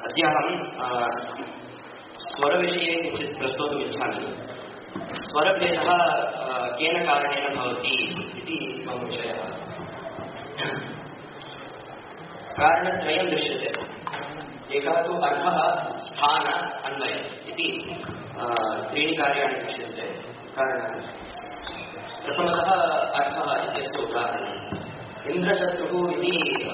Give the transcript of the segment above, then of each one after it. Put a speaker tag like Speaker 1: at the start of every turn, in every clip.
Speaker 1: अद्य अहं स्वरविषये किञ्चित् प्रस्तोतुम् इच्छामि। स्वरभेदः केन कारणेन भवति इति मम विषयः। कारणत्रयं दृश्यते। एकः तु अर्थः, स्थान, अन्वय इति त्रीणि कार्याणि दृश्यन्ते कारणानि। प्रथमतः अर्थः इत्यस्य उदाहरणम्। इन्द्रशत्रुः इति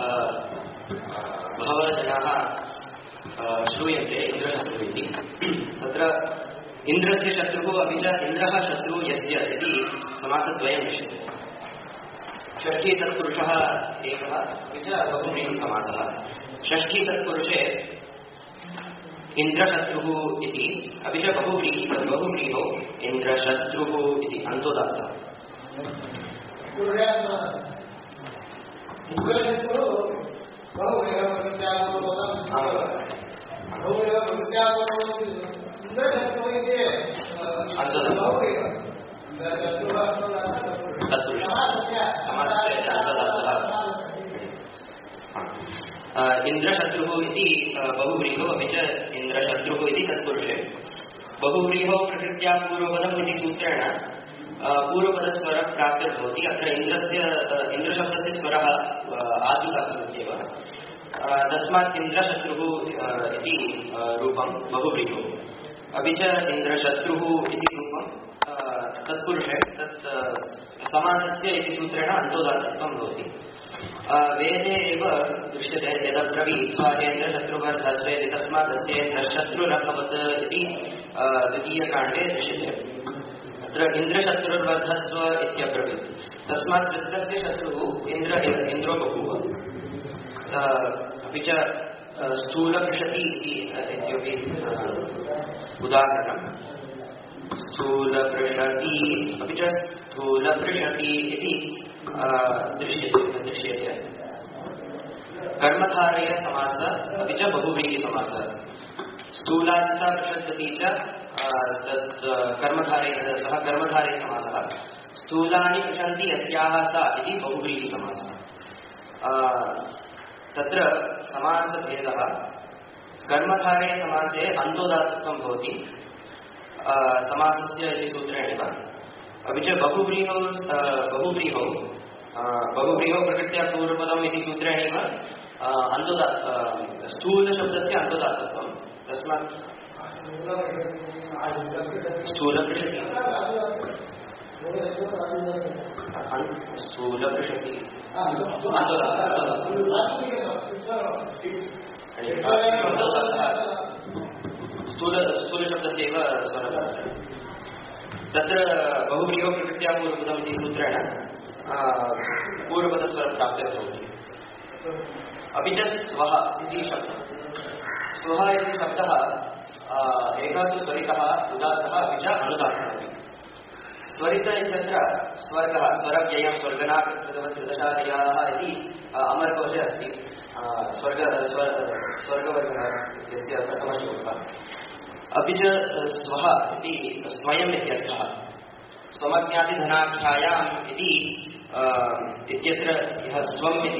Speaker 1: बहवः जनाः श्रूयन्ते इन्द्रशत्रुः इति। तत्र इन्द्रस्य शत्रुः अपि च इन्द्रः शत्रुः यस्य इति समासद्वयं दृश्यते। षष्ठी तत्पुरुषः एकः अपि च बहुव्रीहिसमासः। षष्ठी तत्पुरुषे इन्द्रशत्रुः इति अपि च बहुव्रीहौ इन्द्रशत्रुः इति अन्तोदात्तः। इंद्रशत्रुः इति बहुव्रीहौ अपि च इंद्रशत्रुः इति तत्पुरुषे। बहुव्रीहौ प्रकृत्या पूर्वपदम् इति सूत्रेण पूर्वपदस्वरः प्राप्तिर्भवति। अत्र इन्द्रशब्दस्य स्वरः आदिकात्मत्येव। तस्मात् इन्द्रशत्रुः इति रूपं बहुव्रीहौ। अपि च इन्द्रशत्रुः इति रूपं तत्पुरुषे तत् समासस्य इति सूत्रेण अन्तोदात्तत्वं भवति। वेदे एव दृश्यते यदब्रवीत्वाहेन्द्रशत्रुवर्धस्वेति तस्मात् तस्येन्द्रशत्रुरभवत् इति द्वितीयकाण्डे दृश्यते। अत्र इन्द्रशत्रुर्वर्धस्व इत्यब्रवीत्। तस्मात् तस्य शत्रुः इन्द्रो बभूव। अपि च स्थूलपृषति इत्यपि उदाहरणम्। स्थूलपृषति अपि च स्थूलपृषति इति दृश्यते। कर्मधारय समासः अपि च बहुव्रीहिसमासः। स्थूलादिसा पृषति च तत् सः कर्मधारयसमासः। स्थूलानि पृषन्ति यस्याः सा इति बहुव्रीहिसमासः। तत्र समासभेदः कर्मधारयसमासे अन्तोदात्तत्वं भवति समासस्य इति सूत्रेणैव। अपि च बहुव्रीहौ प्रकृत्या पूर्वपदम् इति सूत्रेणैव स्थूलशब्दस्य अन्तोदात्तत्वं। तस्मात् स्थूलपृषति स्थूलशब्दस्यैव स्वरः। तत्र बहुव्रीहौ प्रकृत्या पूर्वपदम् इति सूत्रेण पूर्वपदस्वरप्राप्तिर्भवति। अपि च स्वः इति शब्दः। स्वः इति शब्दः एकः तु स्वरितः, उदात्तः अपि च अनुदात्तः। स्वरित इत्यत्र स्वर्गः, स्वरव्ययं स्वर्गनाकृतवत्कृतशादयाः इति अमरकोशे अस्ति। स्वर्गवर्गः यस्य प्रथमश्लोकः। अपि च स्वः इति स्वयम् इत्यर्थः। स्वमज्ञातिधनाख्यायाम् इति इत्यत्र यः स्वम् इति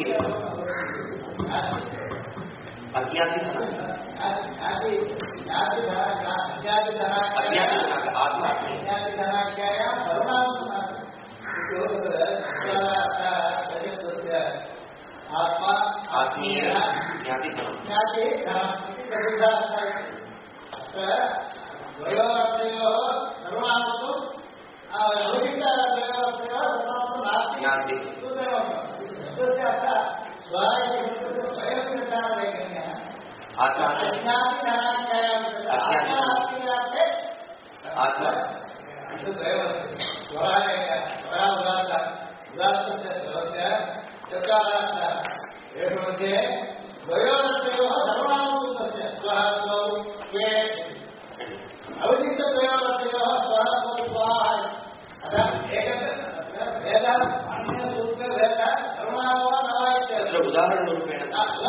Speaker 1: उदाहरणरूपेण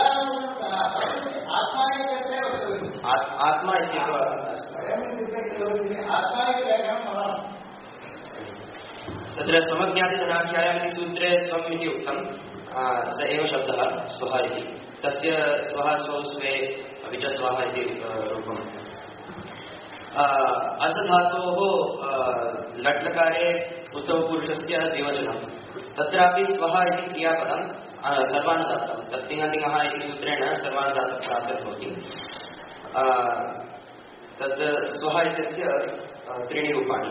Speaker 1: आत्मा इत्येव तत्र समज्ञातिधनाख्यायाम् इति सूत्रे स्वम् इति उक्तं। स एव शब्दः स्वः इति। तस्य स्वः स्वौ स्वे अपि च स्वः इति रूपम् असधातोः लट्लकारे उत्तमपुरुषस्य द्विवचनं तत्रापि स्वः इति क्रियापदं सर्वानुदात्तं तत्तिङतिङः इति सूत्रेण सर्वानुदात्तं प्राप्तिर्भवति तद् स्वः इत्यस्य त्रीणि रूपाणि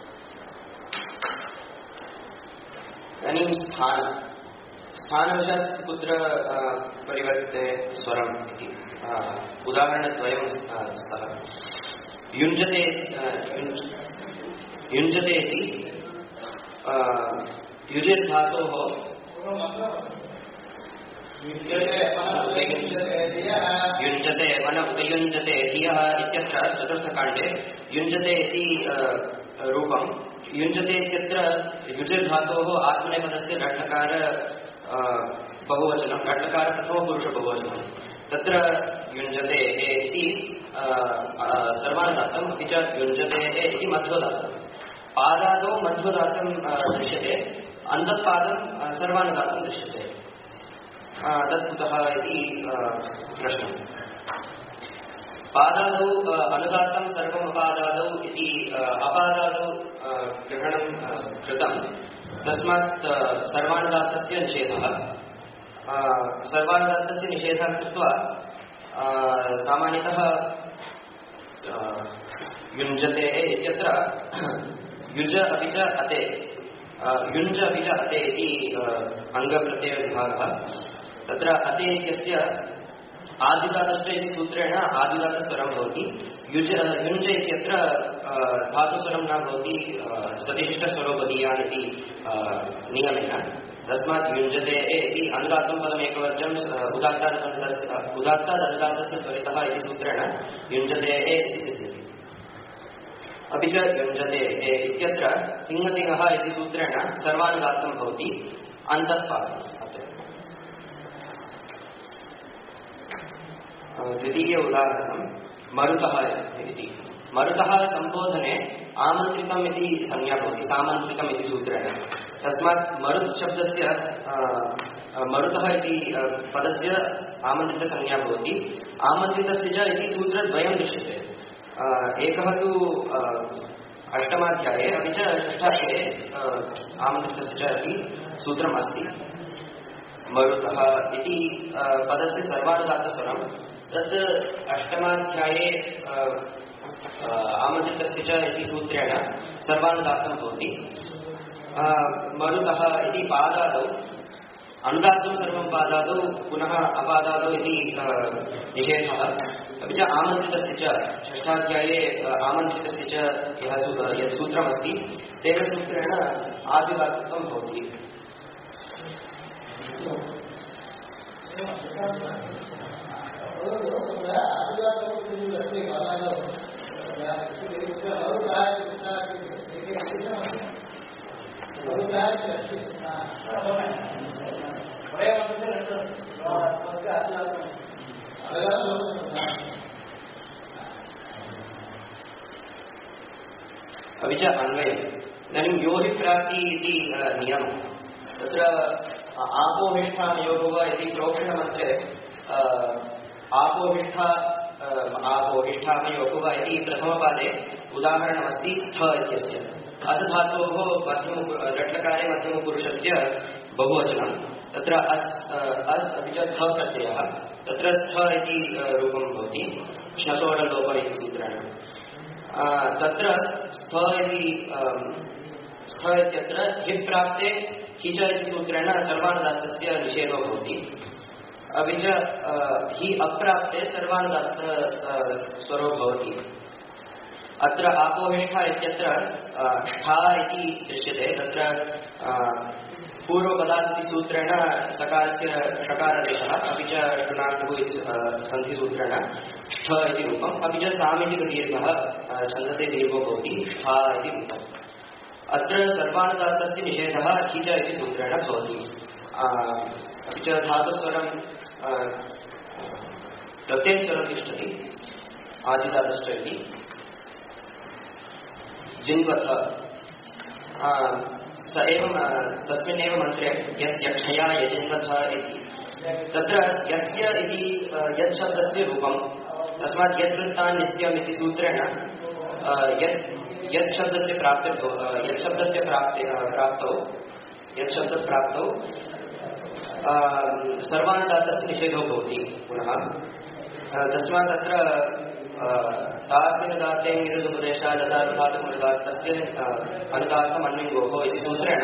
Speaker 1: इदानीं स्थानवशात् कुत्र परिवर्तते स्वरम् इति उदाहरणद्वयं स्तः युञ्जते इति युजेत् धातोः युञ्जते वन उपयुञ्जते धियः इत्यत्र चतुर्थकाण्डे युञ्जते इति रूपं युञ्जते इत्यत्र युजिर् धातोः आत्मनेपदस्य लट्लकार बहुवचनं लट्लकार प्रथमपुरुष बहुवचनं तत्र युञ्जते इति सर्वानुदात्तम् अपि च युञ्जते इति मध्वदात्तं पादादौ मध्वदात्तं दृश्यते अन्तःपादं सर्वानुदात्तं दृश्यते तत् कुतः इति प्रश्नः पादादौ अनुदात्तं सर्वम् अपादादौ इति अपादादौ ग्रहणं कृतं तस्मात् सर्वानुदात्तस्य निषेधः सर्वानुदात्तस्य निषेधं कृत्वा सामान्यतः युञ्जते इत्यत्र युज अपि च अते युञ्ज अपि च अते इति अङ्गप्रत्ययविभागः तत्र अते इत्यस्य आदिदातश्च इति सूत्रेण आदिदातस्वरं भवति युञ्ज इत्यत्र धातुस्वरं न भवति सतिशिष्टस्वरोपदीयान् इति नियमेन तस्मात् युञ्जते इति अनुदात्तं पदमेकवर्जम् उदात्तादनुदात्तस्य स्वरितः इति सूत्रेण युञ्जते इति सिद्ध्यति अपि च युञ्जते इत्यत्र तिङतिङः इति सूत्रेण सर्वानुदात्तं भवति अन्तःपादम् अत्र द्वितीय उदाहरणं मरुतः इति मरुतः सम्बोधने आमन्त्रितम् इति संज्ञा भवति सामन्त्रितम् इति सूत्रेण तस्मात् मरुत् शब्दस्य मरुतः इति पदस्य आमन्त्रितसंज्ञा भवति आमन्त्रितस्य च इति सूत्रद्वयं दृश्यते एकः तु अष्टमाध्याये अपि च षष्ठाध्याये आमन्त्रितस्य च इति सूत्रम् अस्ति मरुतः इति पदस्य सर्वानुदात्तस्वरं तत् अष्टमाध्याये आमन्त्रितस्य च इति सूत्रेण सर्वानुदात्तं भवति मरुतः इति पादादौ अनुदात्तं सर्वं पादादौ पुनः अपादादौ इति निषेधः अपि च आमन्त्रितस्य च षष्ठाध्याये आमन्त्रितस्य च यत् सूत्रमस्ति तेन सूत्रेण आदिदात्तं भवति अपि च अन्वयम् इदानीं यो हि प्राप्ति इति नियमः तत्र आपोहिष्ठामयोगो वा इति प्रोक्षणमन्त्रे आपोहिष्ठामयोगो वा इति प्रथमपादे उदाहरणमस्ति स्थ इत्यस्य असधातोः लट्लकारे मध्यमपुरुषस्य बहुवचनं तत्र अस् अपि च थ प्रत्ययः तत्र स्थ इति रूपं भवति श्नसोरलोप इति सूत्रेण तत्र स्थ इत्यत्र हि प्राप्ते हि च इति सूत्रेण सर्वानुदात्तस्य निषेधो भवति अपि च हि अप्राप्ते सर्वानुदात्त स्वरो भवति अत्र आपोहिष्ठा इत्यत्र ष्ठा इति दृश्यते तत्र पूर्वपदात् सूत्रेण सकारस्य षकारदेशः अपि च षणार्थः इति सन्धिसूत्रेण ष्ठ इति रूपम् अपि च सामितिकदीर्घः छन्दसे दीर्घो भवति ष्ठा इति रूपम् अत्र सर्वानुदात्तस्य निषेधः हि च इति सूत्रेण भवति अपि च धातुस्वरं प्रत्ययस्वरं तिष्ठति आदिदातश्च इति जिन्वथ स एवं तस्मिन्नेव मन्त्रे यस्य क्षया यजिन्वथ इति तत्र यस्य इति यत् शब्दस्य रूपं तस्मात् यत् वृत्तान् नित्यम् इति सूत्रेण यत् शब्दस्य प्राप्तौ सर्वानुदात्तस्य निषेधो भवति पुनः तस्मात् तत्र तास्यनुदात्तेङ्गिरुपदेशादसानुदातस्य अनुदात्तम् अन्विङ्गोः इति सूत्रेण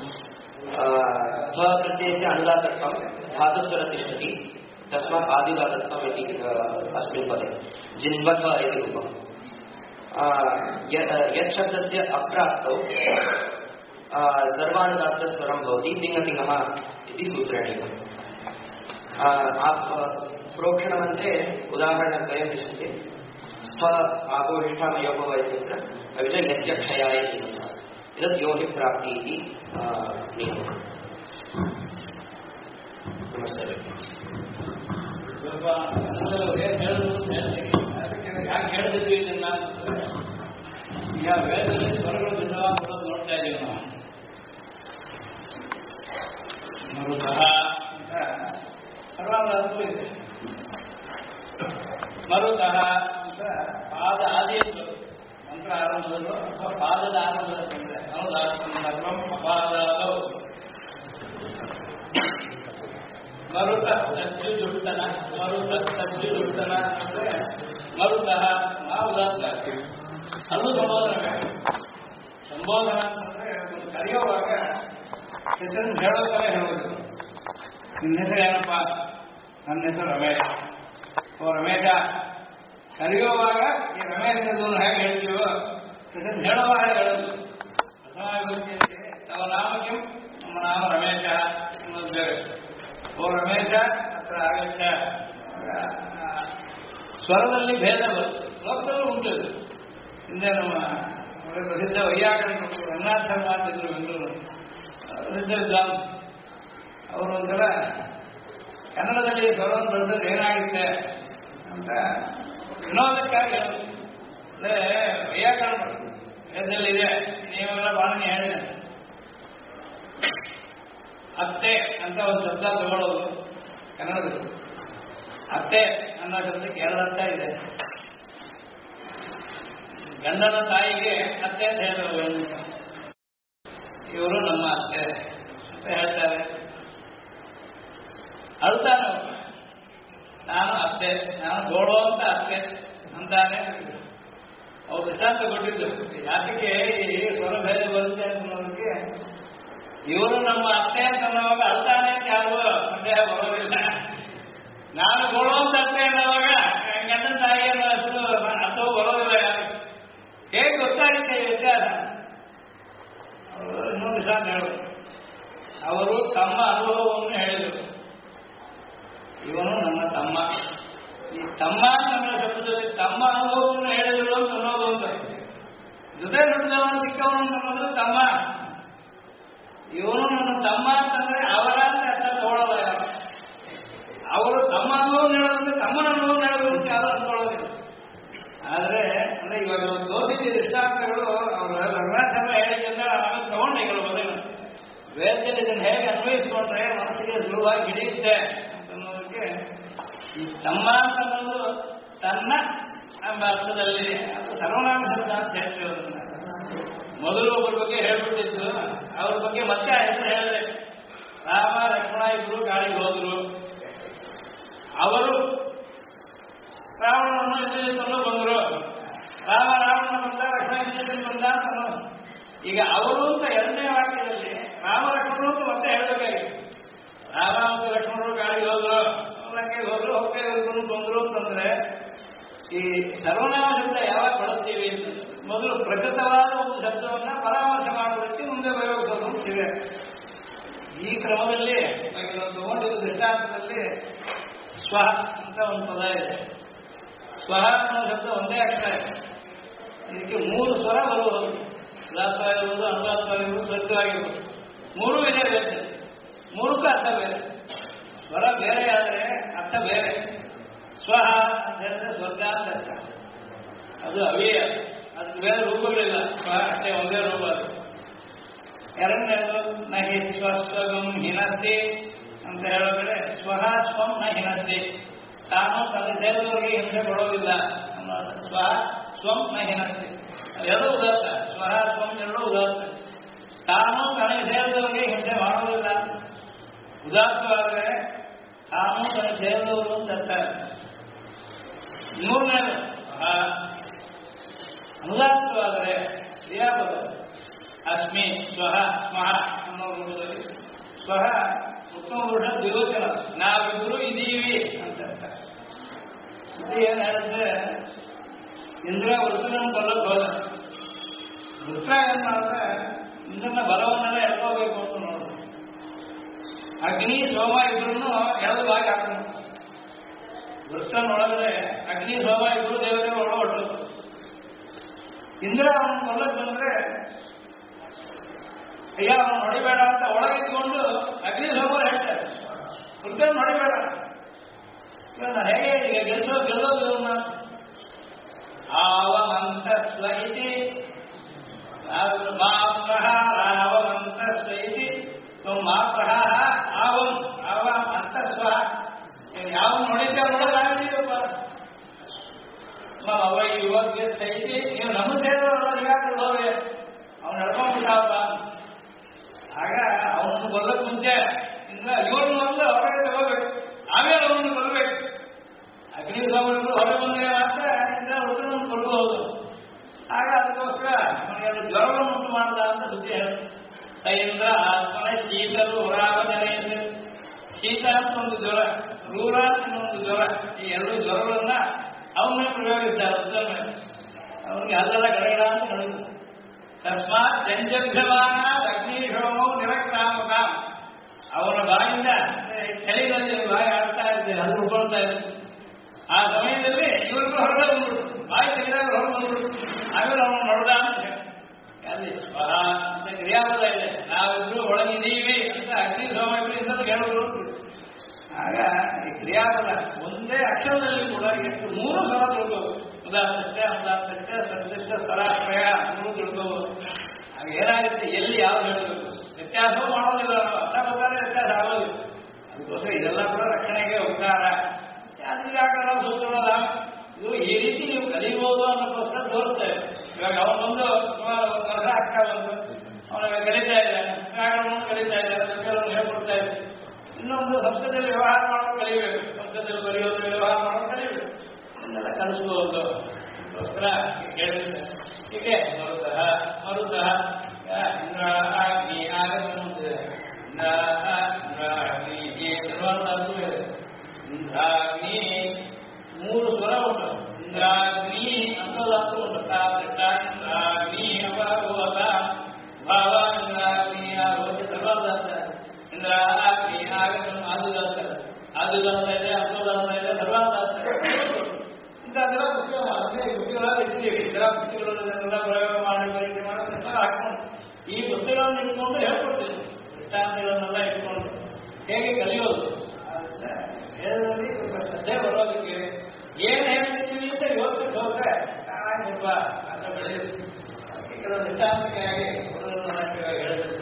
Speaker 1: भ प्रत्ययस्य अनुदातत्वं धातुस्वर तिष्ठति तस्मात् आदिदातत्वम् इति अस्मिन् पदे जिन्वथ इति रूपम् यत् शब्दस्य अप्राप्तौ सर्वानुदात्तस्वरं भवति तिङ्गतिङ्गः इति सूत्रेण प्रोक्षणमन्त्रे उदाहरणद्वयं दृश्यते स्थ आगोष्ठामयोः इत्यत्र अपि च यस्य क्षयाय इति एतत् यो हि प्राप्ति इति नियमः। नमस्ते।
Speaker 2: ಯಾಕೆ ಹೇಳಿದ್ವಿ ಇದನ್ನ ಈಗ ವೇದದಲ್ಲಿ ಸ್ವರಗಳು ಭಿನ್ನವಾಗಿ ನೋಡ್ತಾ ಇದ್ದೀವಿ ನಾವು. ಮರುತಃ ಅಂತ ಸರ್ವಾಂಗಕ್ಕೂ ಇದೆ. ಮರುತಃ ಅಂತ ಪಾದ ಆದಿಯಲ್ಲೂ ಮಂತ್ರ ಆರಂಭದಲ್ಲೂ ಅಥವಾ ಪಾದದ ಆರಂಭದಲ್ಲಿ ಅಪಾದವು ಮರುತ ಸಜ್ಜು ಜುಟ್ಟನ ಮರುತ ಸಜ್ಜು ಜುಟ್ಟನ ಅಂದ್ರೆ ಮರುತಃ ನಾವು ಉದಾತ್ತ ಅದು ಸಂಬೋಧನೆ. ಸಂಬೋಧನ ಅಂತಂದ್ರೆ ಕರೆಯುವಾಗ ಹೆಸರನ್ನು ಹೇಳೋ ಥರ ಹೇಳೋದು. ನಿನ್ನ ಹೆಸರು ಏನಪ್ಪ? ನನ್ನ ಹೆಸರು ರಮೇಶ್. ಓ ರಮೇಶ. ಕರೆಯುವಾಗ ಈ ರಮೇಶ್ ಹೇಗೆ ಹೇಳ್ತೀವೋ ಹೆಸರು ಹೇಳುವಾಗ ಹೇಳೋದು. ಪ್ರಥಮಾವಿಭಕ್ತಿಯಲ್ಲಿ ತವ ನಾಮಕ್ಕೆ ನಮ್ಮ ನಾಮ ರಮೇಶ ಅನ್ನೋದು ಬೇರೆ. ಓ ರಮೇಶ ಹತ್ರ ಆಗಚ್ಚ. ಸ್ವರದಲ್ಲಿ ಭೇದ ಬರುತ್ತೆ. ಶ್ಲೋಕದಲ್ಲೂ ಉಂಟು. ಹಿಂದೆ ನಮ್ಮ ಪ್ರಸಿದ್ಧ ವೈಯಾಕರಣರು ರನ್ನಾಥ ಮಾಡ್ತಿದ್ರು ಬೆಂಗಳೂರು ಪ್ರಸಿದ್ಧ ವಿದ್ವಾನ್. ಅವರು ಒಂಥರ ಕನ್ನಡದಲ್ಲಿ ಸ್ವರವನ್ನು ಬಳಸಿದ್ರೆ ಏನಾಗುತ್ತೆ ಅಂತ ವಿನೋದಕ್ಕಾಗಿ ಹೇಳೋದು. ಅಂದರೆ ವೈಯಾಕರಣರು ವೇದದಲ್ಲಿದೆ, ನೀವೆಲ್ಲ ಬಾಣನೆ ಹೇಳಿದೆ. ಅತ್ತೆ ಅಂತ ಒಂದು ಶಬ್ದ ತಗೊಳ್ಳೋದು ಕನ್ನಡದಲ್ಲಿ. ಅತ್ತೆ ಅನ್ನೋ ಶಬ್ದಕ್ಕೆ ಎರಡು ಅರ್ಥ ಇದೆ. ಗಂಡನ ತಾಯಿಗೆ ಅತ್ತೆ ಅಂತ ಹೇಳಿದ್ರು. ಇವರು ನಮ್ಮ ಅತ್ತೆ ಅಂತ ಹೇಳ್ತಾರೆ. ಅಳ್ತಾನೆ, ನಾನು ಅತ್ತೆ, ನಾನು ಗೋಳೋ ಅಂತ ಅತ್ತೆ ಅಂತಾನೆ. ಅವ್ರು ದೃಷ್ಟಾಂತ ಕೊಟ್ಟಿದ್ದು ಯಾತಕ್ಕೆ ಈ ಸ್ವರ ಭೇದ ಬರುತ್ತೆ ಅನ್ನೋದಕ್ಕೆ. ಇವರು ನಮ್ಮ ಅತ್ತೆ ಅಂತ ಅನ್ನೋವಾಗ ಅಳ್ತಾನೆ ಅಂತ ಯಾರಿಗೂ ಸಂದೇಹ ಬರೋದಿಲ್ಲ. ನಾನು ಗೋಳೋ ಅಂತ ಅತ್ತೆ ಅನ್ನೋವಾಗ ಗಂಡನ ತಾಯಿ ಅನ್ನೋ ಹೆಸರು ಅರ್ಥವು ಬರೋದಿಲ್ಲ. ಯಾರು ಹೇಗೆ ಗೊತ್ತಾಗುತ್ತೆ ಈ ವ್ಯತ್ಯಾಸ? ಅವರು ಇನ್ನೊಂದು ದೃಷ್ಟಾಂತ ಹೇಳೋದು. ಅವರು ತಮ್ಮ ಅನುಭವವನ್ನು ಹೇಳಿದರು. ಇವನು ನನ್ನ ತಮ್ಮ. ಈ ತಮ್ಮ ನನ್ನ ಶಬ್ದದಲ್ಲಿ ತಮ್ಮ ಅನುಭವವನ್ನು ಹೇಳಿದರು ಅಂತ ಅನ್ನೋದು ಅಂತ. ಜೊತೆ ನುಡಿದವನು ಸಿಕ್ಕವನು ಅನ್ನೋದು ತಮ್ಮ. ಇವನು ನನ್ನ ತಮ್ಮ ಅಂತಂದ್ರೆ ಅವರ ಅಂತ ಅರ್ಥ ತಗೊಳ್ಳೋಲ್ಲ ಯಾರು. ಅವರು ತಮ್ಮ ಅನುಭವ ಹೇಳೋದಂದ್ರೆ ತಮ್ಮನ ಅನುಭವ ಹೇಳೋದು ಅಂತ ಯಾರು ಅಂದ್ಕೊಳ್ಳೋದಿಲ್ಲ. ಆದರೆ ಅಂದ್ರೆ ಇವಾಗ ತೋರಿಸಿದ ದೃಷ್ಟಾಂತಗಳು ಅವರು ರಂಗನಾಥಮ್ಮ ಹೇಳಿದ್ರಿಂದ ಆಮೇಲೆ ತಗೊಂಡೆ ಕೆಲವು ವೇದದಲ್ಲಿ ಇದನ್ನು ಹೇಗೆ ಅನ್ವಯಿಸಿಕೊಂಡ್ರೆ ಮನಸ್ಸಿಗೆ ಸುಲಭವಾಗಿ ಹಿಡಿಯುತ್ತೆ ಅನ್ನೋದಕ್ಕೆ ಈ ತಮ್ಮ ಅಂತ ಅನ್ನೋದು ತನ್ನ ಎಂಬ ಅರ್ಥದಲ್ಲಿ ಅದು ಸರ್ವನಾಮ ಶಬ್ದ ಅಂತ ಹೇಳ್ತೀವಿ. ಮೊದಲು ಒಬ್ಬರ ಬಗ್ಗೆ ಹೇಳ್ಬಿಟ್ಟಿದ್ದು, ಅವ್ರ ಬಗ್ಗೆ ಮತ್ತೆ ಹೆಸರು ಹೇಳಿದ್ರೆ ರಾಮ ಲಕ್ಷ್ಮಣ ಇಬ್ರು ಕಾಡಿಗೆ ಹೋದ್ರು. ಅವರು ರಾವಣನನ್ನು ಎದುರಿಸಿಕೊಂಡು ಬಂದರು. ರಾಮ ರಾವಣನ ಬಂದ, ಲಕ್ಷ್ಮಣ ಎದುರಿಸಿಕೊಂಡು ಬಂದ ಅಂತ. ಈಗ ಅವರು ಅಂತ ಎರಡನೇ ವಾಕ್ಯದಲ್ಲಿ ರಾಮ ಲಕ್ಷ್ಮಣರು ಅಂತ ಮತ್ತೆ ಹೇಳಬೇಕಾಗಿದೆ. ರಾಮ ಮತ್ತು ಲಕ್ಷ್ಮಣರು ಕಾಡಿಗೆ ಹೋದ್ರು, ಲಂಕೆಗೆ ಹೋದ್ರು, ಹೊಕ್ಕೆ ಬಂದರು ಅಂತಂದ್ರೆ ಈ ಸರ್ವನಾಮ ಶಬ್ದ ಯಾವಾಗ ಬಳಸ್ತೀವಿ ಅಂತ ಮೊದಲು ಪ್ರಕೃತವಾದ ಒಂದು ಶಬ್ದವನ್ನ ಪರಾಮರ್ಶೆ ಮಾಡೋದಕ್ಕೆ ಮುಂದೆ ಉಪಯೋಗಿಸೋದು ಅಂತಿದೆ. ಈ ಕ್ರಮದಲ್ಲಿ ತಗೊಂಡಿದ್ದ ದೃಷ್ಟಾಂತದಲ್ಲಿ ಸ್ವಹ ಅಂತ ಒಂದು ಪದ ಇದೆ. ಸ್ವಹ ಅನ್ನೋ ಶಬ್ದ ಒಂದೇ ಅಕ್ಷರ ಇದೆ. ಇದಕ್ಕೆ ಮೂರು ಸ್ವರ ಬರುವುದು. ಉದಾತ್ತವಾಗಿರ್ಬೋದು, ಅನುದಾತ್ತವಾಗಿರ್ಬೋದು, ಸ್ವರ್ಗವಾಗಿರ್ಬೋದು. ಮೂರೂ ಇದೆ ಬೇರೆ. ಮೂರಕ್ಕೂ ಅರ್ಥ ಬೇರೆ. ಸ್ವರ ಬೇರೆ ಆದರೆ ಅರ್ಥ ಬೇರೆ. ಸ್ವಹ ಅಂತ ಹೇಳಿದ್ರೆ ಸ್ವರ್ಗ ಅಂತ ಅರ್ಥ. ಅದು ಅವ್ಯಯ, ಅದಕ್ಕೆ ಬೇರೆ ರೂಪಗಳಿಲ್ಲ. ಸ್ವಹ ಅಷ್ಟೇ ಒಂದೇ ರೂಪ. ಅದು ಎರಡನೇದು ನಹಿ ಸ್ವಸ್ವಗಂ ಹಿನಸ್ತಿ ಅಂತ ಹೇಳಿದ್ರೆ ಸ್ವಹ ಸ್ವಂ ನ ಹಿನಸ್ತಿ. ತಾನು ತನ್ನ ಸೇರಿದವರಿಗೆ ಹಿಂಸೆ ಕೊಡೋದಿಲ್ಲ. ಸ್ವ ಸ್ವಂ ನ ಹಿನಸ್ತಿ, ಎರಡೂ ಉದಾತ್ತ. ಸ್ವಹ ಸ್ವಂ ಎರಡೂ ಉದಾತ್ತ. ತಾನು ತನಗೆ ಸೇರಿದವರಿಗೆ ಹಿಂಸೆ ಮಾಡೋದಿಲ್ಲ. ಉದಾತ್ತವಾದರೆ ತಾನು ತನಗೆ ಸೇರಿದವರು ಅಂತ ಅರ್ಥ. ಮೂರನೇದು ಅನುದಾತ್ತವಾದರೆ ಕ್ರಿಯಾಪದ ಅಸ್ಮಿ ಸ್ವಹ ಸ್ಮಃ ಅನ್ನೋ ರೂಪದಲ್ಲಿ ಸ್ವಹ ಉತ್ತಮ ಪುರುಷ ವಿರೋಚನ, ನಾವಿಬ್ಬರು ಇದೀವಿ ಅಂತ ಅರ್ಥ. ಮತ್ತೆ ಏನ್ ಹೇಳಿದ್ರೆ ಇಂದ್ರ ವೃತ್ತನನ್ನು ಕೊಲ್ಲಕ್ಕೆ ಹೋದ. ವೃತ್ತ ಏನ್ ಮಾಡಿದ್ರೆ ಇಂದ್ರನ ಬಲವನ್ನೆಲ್ಲ ಎಳ್ಕೋಬೇಕು ಅಂತ ನೋಡಿದ್ರು. ಅಗ್ನಿ ಸೋಮ ಇಬ್ಬರನ್ನು ಎಳೆದು ಬಾಗಿ ಹಾಕೊಂಡು ವೃತ್ತನೊಳಗಡೆ ಅಗ್ನಿ ಸೋಮ ಇಬ್ಬರು ದೇವತೆಗಳು ಒಳಗೊಟ್ಟು ಇಂದ್ರ ಅವನು ಕೊಲ್ಲಕ್ಕೆ ಬಂದ್ರೆ ಅಯ್ಯ ಅವನು ಹೊಡಿಬೇಡ ಅಂತ ಒಳಗಿದ್ಕೊಂಡು ಅಗ್ನಿ ಸೋಮ ಹೇಳ್ತಾರೆ, ವೃತ್ತನ ಹೊಡಿಬೇಡ. ನಾನು ಹೇಗೆ ಈಗ ಗೆಲ್ಲೋದು ಇವನ್ನ ಆವಮಂತಸ್ವ ಇತಿ ಆವಮಂತಸ್ವ ಇತಿ ಮಾಪ್ರಹಾರ ಆವಂ ಆವ ಅಂತಸ್ವ. ಯಾವ ನೋಡಿದ್ದೆ ನೋಡೋದಾಗಲಿಲ್ಲಪ್ಪ. ಅವ ಯುವಕ್ಕೆ ಸೈತಿ ನೀವು ನಮ್ಮ ಸೇರೋರಿಗೆ ಅವ್ನು ನಡ್ಕೊಂಡ್ಬಿಟ್ಟಪ್ಪ. ಆಗ ಅವನನ್ನು ಕೊಲ್ಲಕ್ಕೆ ಮುಂಚೆ ಇಂದ್ರ ಇವ್ರನ್ನ ಮೊದಲು ಹೊರಗೆ ತಗೋಬೇಕು, ಆಮೇಲೆ ಅವನನ್ನು ಕೊಲ್ಲಬೇಕು. ಅಗ್ನಿ ಸೋಮಗಳು ಹೊರಗೆ ಬಂದರೆ ಮಾತ್ರ ಇಂದ್ರ ವೃತ್ತನನ್ನು ಕೊಲ್ಲಬಹುದು. ಆಗ ಅದಕ್ಕೋಸ್ಕರ ಅವನಿಗೆ ಜ್ವರವನ್ನು ಉಂಟು ಮಾಡದ ಅಂತ ಸುದ್ದಿ ಹೇಳಿ ಇಂದ್ರ ಆತ್ಮನ ಶೀತಲು ಹೊರಾವಜನೆ. ಶೀತ ಅಂತ ಒಂದು ಜ್ವರ, ರೂರ ಅಂತ ಇನ್ನೊಂದು ಜ್ವರ. ಈ ಎರಡು ಜ್ವರಗಳನ್ನ ಅವನ್ನ ಪ್ರಯೋಗಿಸ್ತಾರೆ ವೃತ್ತನ ಮೇಲೆ. ಅವನಿಗೆ ಅಲ್ಲೆಲ್ಲ ಗಡಗಡ ಅಂತ ನಡೆಯುತ್ತೆ. ತಸ್ಮಾತ್ ಜಂಜಭ್ಯಮಾನ ಅಗ್ನಿಶೋಮೋ ನಿರಕ್ರಾಮಕ. ಅವನ ಬಾಯಿಂದ ಚಳಿಗಳಲ್ಲಿ ಬಾಯಿ ಆಡ್ತಾ ಇರ್ತದೆ, ಅದು ಉಳ್ಕೊಳ್ತಾ ಇದೆ. ಆ ಸಮಯದಲ್ಲಿ ಇವ್ರಿಗೂ ಹೊರಗೆ ಬಂದ್ಬಿಟ್ಟು ಬಾಯಿ ತೆಗೆದಾಗ ಹೊರಗೆ ಬಂದ್ಬಿಟ್ಟು ಆಮೇಲೆ ಅವನು ನೋಡ್ದ ಅಂತ ಅಲ್ಲಿ ಸ್ವಹ ಅಂತ ಕ್ರಿಯಾಪದ ಇದೆ. ನಾವಿಬ್ರು ಒಳಗಿದ್ದೀವಿ ಅಂತ ಅಗ್ನಿ ಸೋಮ ಇಬ್ಬರಿಂದ ಹೇಳೋದು. ಆಗ ಈ ಕ್ರಿಯಾಪದ ಒಂದೇ ಅಕ್ಷರದಲ್ಲಿ ಕೂಡ ಎಷ್ಟು 3 ಸಲ ತಿಳ್ಕೋದು. ಉದಾಹರಣೆ ಉದಾಹರಣೆ ಸಂಶಿಷ್ಟ ಸ್ಥಳಾಶ್ರಯ 3 ತಿಳ್ಕೋಬಹುದು. ಆಗ ಏನಾಗುತ್ತೆ, ಎಲ್ಲಿ ಯಾವ್ದು ಹೇಳಬೇಕು, ವ್ಯತ್ಯಾಸವೂ ಮಾಡೋದಿಲ್ಲ. ನಾವು ಅರ್ಥ ಗೊತ್ತಾದ್ರೆ ವ್ಯತ್ಯಾಸ ಆಗೋದು. ಅದಕ್ಕೋಸ್ಕರ ಇದೆಲ್ಲ ಕೂಡ ರಕ್ಷಣೆಗೆ ಉಪಕಾರ. ಅದಕ್ಕೆ ನಾವು ಸೂತ್ರವಲ್ಲ, ಇದು ಈ ರೀತಿ ನೀವು ಕಲಿಬಹುದು ಅನ್ನೋಕ್ಕೋಸ್ಕರ ತೋರಿಸ್ತೇವೆ. ಇವಾಗ ಅವನೊಂದು ವರ್ಷ ಆಗ್ತಾ ಬಂದು ಅವನ ಕಲಿತಾ ಇದ್ದಾನೆ, ವ್ಯಾಕರಣವನ್ನು ಕಲಿತಾ ಇದ್ದಾರೆ, ಸಂಖ್ಯೆಗಳನ್ನು ಹೇಳ್ಕೊಡ್ತಾ ಇದ್ದಾರೆ. ಇನ್ನೊಂದು ಸಂಸ್ಕೃತದಲ್ಲಿ ವ್ಯವಹಾರ ಮಾಡೋದು ಕಲಿಬೇಕು, ಸಂಸ್ಕೃತದಲ್ಲಿ ಬರೆಯೋದು ವ್ಯವಹಾರ ಮಾಡೋದು ಕಲಿಬೇಕು. ಇದನ್ನೆಲ್ಲ ಕಲಿಸಬಹುದು. ಅದಕ್ಕೋಸ್ಕರ ಹೇಳಿದ್ರೆ ಹೀಗೆ ಮರುತಃ ಮರುತಃ ಇಂದ್ರ ಅಗ್ನಿ ಆಗಮನವಿದೆ. ಇಂದ್ರ ಅಗ್ನಿ ಸರ್ವಾಂತೂ ಇದೆ. ಇಂದ್ರಾಗ್ನಿ 3 ಸ್ವರ ಉಂಟು. ಇಂದ್ರಾಗ್ನಿ ಅಂತೂ ಉಂಟು. ಇಂದ್ರಾಗ್ನಿ ಅಪರೋಧ ಭಾವ ಇಂದ್ರಾಗ್ನಿ ಆರೋಗ್ಯ ಸರ್ವಾಂತ. ಇಂದ್ರ ಅಗ್ನಿ ಆಗಮನ ಆದುದಂತ ಆದುದಂತ ಇದೆ, ಅಂತೋದಂತ ಇದೆ, ಸರ್ವಾಂತ ಇಂಥದ್ದೆಲ್ಲ ಪುಸ್ತಕಗಳಲ್ಲಿ ಇಟ್ಟಿದ್ದೀವಿ. ಇದರ ಪುಸ್ತಕಗಳನ್ನೆಲ್ಲ ಪ್ರಯೋಗ ಮಾಡಿ ಪರೀಕ್ಷೆ ಮಾಡಿ ಹಾಕೊಂಡು ಈ ಪುಸ್ತಕಗಳನ್ನು ಇಟ್ಕೊಂಡು ಹೇಳ್ಕೊಡ್ತೀವಿ. ದೃಷ್ಟಾಂತಗಳನ್ನೆಲ್ಲ ಇಟ್ಕೊಂಡು ಹೇಗೆ ಕಲಿಯೋದು ವೇದದಲ್ಲಿ ಶ್ರದ್ಧೆ ಬರೋದಕ್ಕೆ ಏನು ಹೇಳ್ತಿದ್ದೀವಿ ಅಂತ ಯೋಚಿಸಿ ಹೋದ್ರೆ ಸ್ವಲ್ಪ ಅರ್ಥ ಬೆಳೆಯುತ್ತೆ. ಕೆಲವು ದೃಷ್ಟಾಂತಕ್ಕಾಗಿ ಹೇಳಿದ್ವಿ.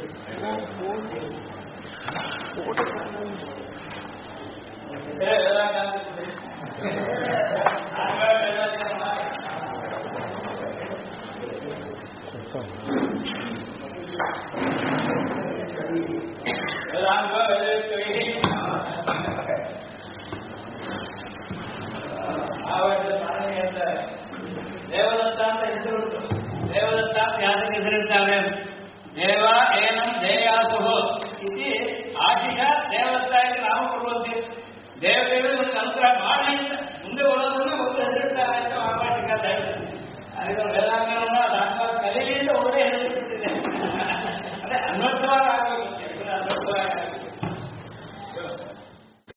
Speaker 2: ದೇವದತ್ತ ಅಂತ ಹೆಸರುಂಟು. ದೇವದತ್ತ ಅಂತ ಯಾತಕ್ಕೆ ಹೆಸರಿರ್ತಾರೆ? ದೇವ ಏನಂ ದೇಯಾಸುಹು ಇತಿ ಆಶಿಷ ದೇವದತ್ತ ಎಂದು ನಾವು ಕೊಡುವಂತೆ ದೇವತೆಗಳು ಒಂದು ತಂತ್ರ